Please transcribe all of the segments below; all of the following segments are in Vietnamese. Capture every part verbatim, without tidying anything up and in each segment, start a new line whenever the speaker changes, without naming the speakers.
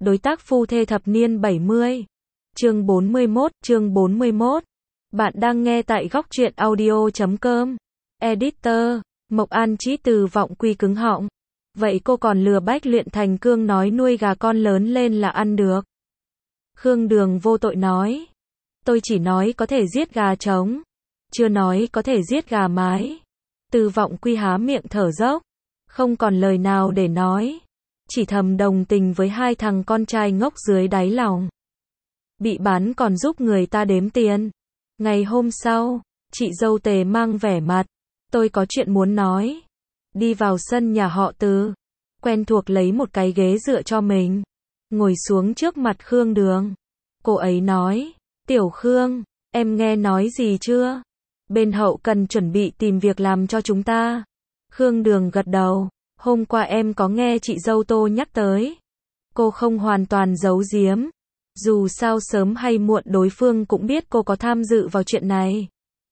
Đối tác phu thê thập niên bảy mươi. Chương bốn mươi mốt, chương bốn mươi mốt. Bạn đang nghe tại góc truyện audio chấm com. Editor, Mộc An Chí từ vọng quy cứng họng. Vậy cô còn lừa bách luyện thành cương nói nuôi gà con lớn lên là ăn được. Khương Đường vô tội nói. Tôi chỉ nói có thể giết gà trống. Chưa nói có thể giết gà mái. Từ vọng quy há miệng thở dốc. Không còn lời nào để nói. Chỉ thầm đồng tình với hai thằng con trai ngốc dưới đáy lòng. Bị bán còn giúp người ta đếm tiền. Ngày hôm sau, chị dâu Tề mang vẻ mặt. Tôi có chuyện muốn nói. Đi vào sân nhà họ Từ. Quen thuộc lấy một cái ghế dựa cho mình. Ngồi xuống trước mặt Khương Đường. Cô ấy nói. Tiểu Khương, em nghe nói gì chưa? Bên hậu cần chuẩn bị tìm việc làm cho chúng ta. Khương Đường gật đầu. Hôm qua em có nghe chị dâu Tô nhắc tới. Cô không hoàn toàn giấu giếm. Dù sao sớm hay muộn đối phương cũng biết cô có tham dự vào chuyện này.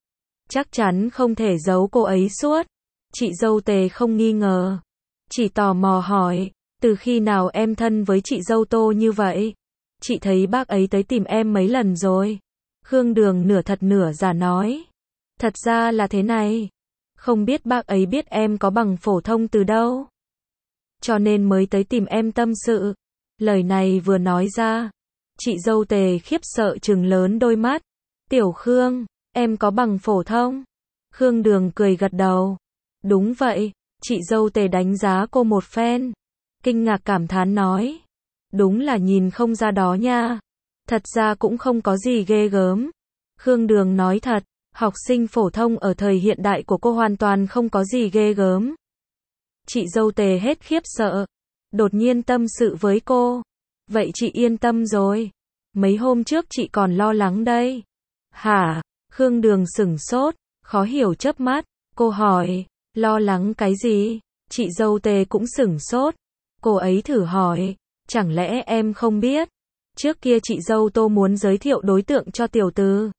Chắc chắn không thể giấu cô ấy suốt. Chị dâu Tề không nghi ngờ. Chỉ tò mò hỏi. Từ khi nào em thân với chị dâu Tô như vậy? Chị thấy bác ấy tới tìm em mấy lần rồi. Khương Đường nửa thật nửa giả nói. Thật ra là thế này. Không biết bác ấy biết em có bằng phổ thông từ đâu. Cho nên mới tới tìm em tâm sự. Lời này vừa nói ra. Chị dâu Tề khiếp sợ trừng lớn đôi mắt. Tiểu Khương, em có bằng phổ thông? Khương Đường cười gật đầu. Đúng vậy. Chị dâu Tề đánh giá cô một phen. Kinh ngạc cảm thán nói. Đúng là nhìn không ra đó nha. Thật ra cũng không có gì ghê gớm. Khương Đường nói thật. Học sinh phổ thông ở thời hiện đại của cô hoàn toàn không có gì ghê gớm. Chị dâu Tề hết khiếp sợ. Đột nhiên tâm sự với cô. Vậy chị yên tâm rồi. Mấy hôm trước chị còn lo lắng đây. Hả? Khương Đường sửng sốt, khó hiểu chớp mắt. Cô hỏi, lo lắng cái gì? Chị dâu Tề cũng sửng sốt. Cô ấy thử hỏi, chẳng lẽ em không biết? Trước kia chị dâu Tô muốn giới thiệu đối tượng cho tiểu Từ.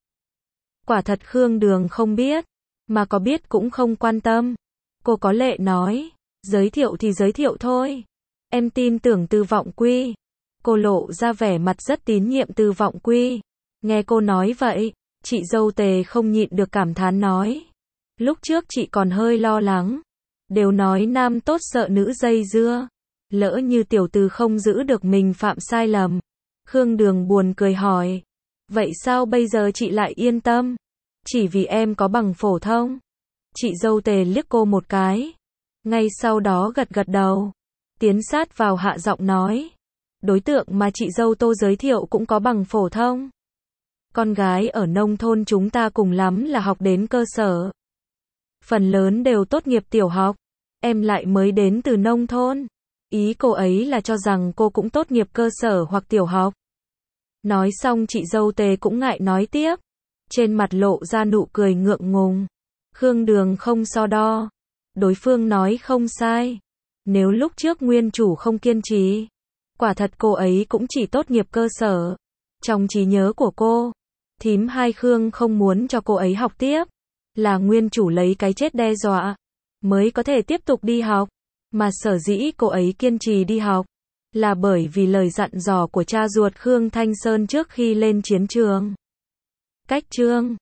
Quả thật Khương Đường không biết, mà có biết cũng không quan tâm. Cô có lệ nói, giới thiệu thì giới thiệu thôi. Em tin tưởng Từ Vọng Quy. Cô lộ ra vẻ mặt rất tín nhiệm Từ Vọng Quy. Nghe cô nói vậy, chị dâu Tề không nhịn được cảm thán nói. Lúc trước chị còn hơi lo lắng. Đều nói nam tốt sợ nữ dây dưa. Lỡ như tiểu Từ không giữ được mình phạm sai lầm. Khương Đường buồn cười hỏi. Vậy sao bây giờ chị lại yên tâm? Chỉ vì em có bằng phổ thông. Chị dâu Tề liếc cô một cái. Ngay sau đó gật gật đầu. Tiến sát vào hạ giọng nói. Đối tượng mà chị dâu Tô giới thiệu cũng có bằng phổ thông. Con gái ở nông thôn chúng ta cùng lắm là học đến cơ sở. Phần lớn đều tốt nghiệp tiểu học. Em lại mới đến từ nông thôn. Ý cô ấy là cho rằng cô cũng tốt nghiệp cơ sở hoặc tiểu học. Nói xong chị dâu Tề cũng ngại nói tiếp. Trên mặt lộ ra nụ cười ngượng ngùng. Khương Đường không so đo. Đối phương nói không sai. Nếu lúc trước nguyên chủ không kiên trì. Quả thật cô ấy cũng chỉ tốt nghiệp cơ sở. Trong trí nhớ của cô. Thím hai Khương không muốn cho cô ấy học tiếp. Là nguyên chủ lấy cái chết đe dọa. Mới có thể tiếp tục đi học. Mà sở dĩ cô ấy kiên trì đi học. Là bởi vì lời dặn dò của cha ruột Khương Thanh Sơn trước khi lên chiến trường. Cách chương